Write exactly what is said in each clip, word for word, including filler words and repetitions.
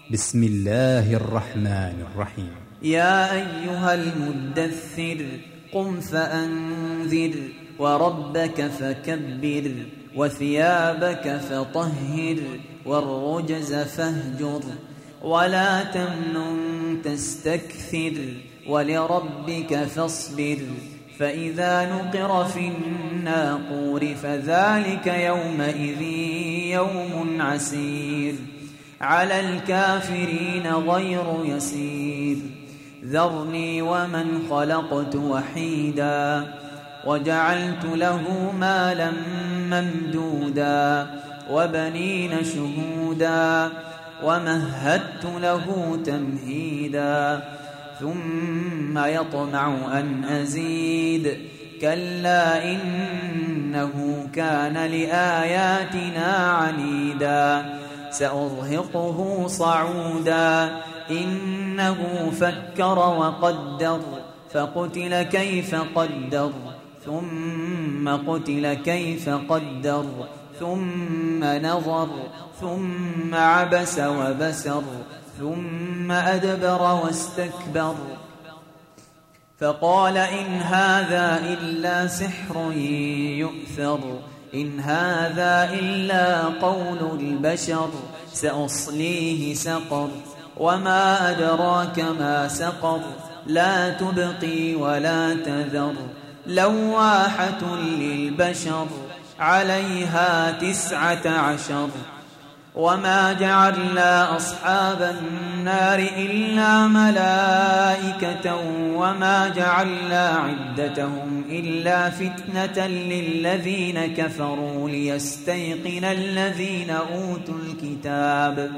بسم الله الرحمن الرحيم. يا أيها المدثر قم فأنذر وربك فكبر وثيابك فطهر والرجز فاهجر ولا تمنن تستكثر ولربك فاصبر فإذا نقر في الناقور فذلك يومئذ يوم عسير على الكافرين غير يسير ذرني ومن خلقت وحيدا وجعلت له مالا ممدودا وبنين شهودا ومهدت له تمهيدا ثم يطمع أن أزيد كلا إنه كان لآياتنا عنيدا سأرهقه صعودا إنه فكر وقدر فقتل كيف قدر ثم قتل كيف قدر ثم نظر ثم عبس وبسر ثم أدبر واستكبر فقال إن هذا إلا سحر يؤثر إن هذا إلا قول البشر سأصليه سقر وما أدراك ما سقر لا تبقي ولا تذر لواحة للبشر عليها تسعة عشر وما جعلنا أصحاب النار إلا ملائكة وما جعلنا عدتهم إلا فتنة للذين كفروا ليستيقن الذين أوتوا الكتاب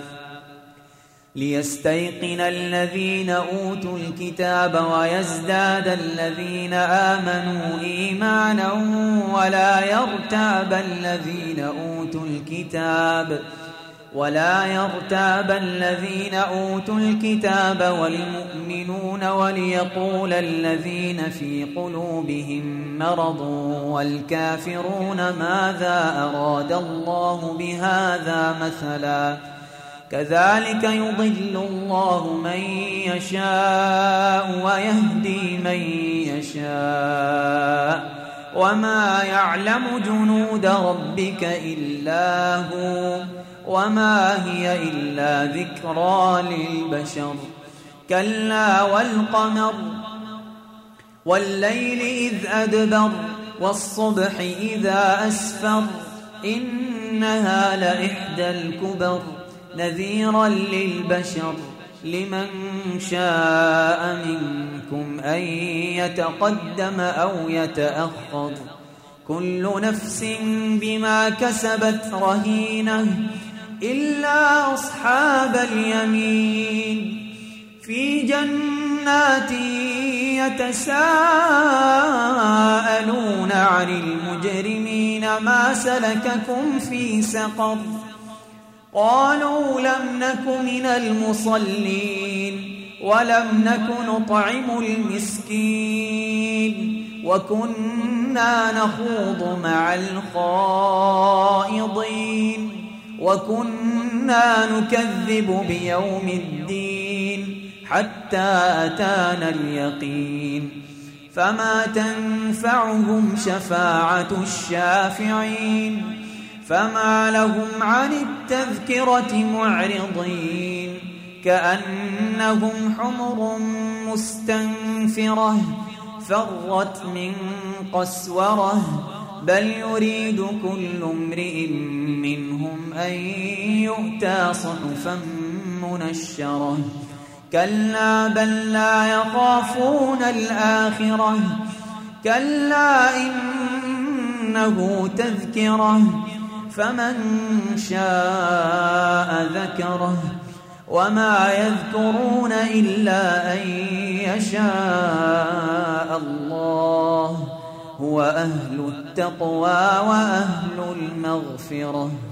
ليستيقن الذين أوتوا الكتاب ويزداد الذين آمنوا إيمانا ولا يرتاب الذين أوتوا الكتاب ولا يرتاب الذين أوتوا الكتاب والمؤمنون وليقول الذين في قلوبهم مرض والكافرون ماذا أراد الله بهذا مثلا كذلك يضل الله من يشاء ويهدي من يشاء وما يعلم جنود ربك إلا هو وما هي إلا ذكرى للبشر كلا والقمر والليل إذ أدبر والصبح إذا أسفر إنها لإحدى الكبر نذيرا للبشر لمن شاء منكم أن يتقدم أو يتأخر كل نفس بما كسبت رهينة إلا أصحاب اليمين في جنات يتساءلون عن المجرمين ما سلككم في سقر قالوا لم نك من المصلين ولم نك نطعم المسكين وكنا نخوض مع الخائضين وكنا نكذب بيوم الدين حتى أتانا اليقين فما تنفعهم شفاعة الشافعين فما لهم عن التذكرة معرضين كأنهم حمر مستنفرة فرت من قسورة بل يريد كل امرئ منهم أن يؤتى صحفا منشرة كلا بل لا يخافون الآخرة كلا إنه تذكرة فمن شاء ذكره وما يذكرون إلا أن يشاء الله هو أهل التقوى وأهل المغفرة.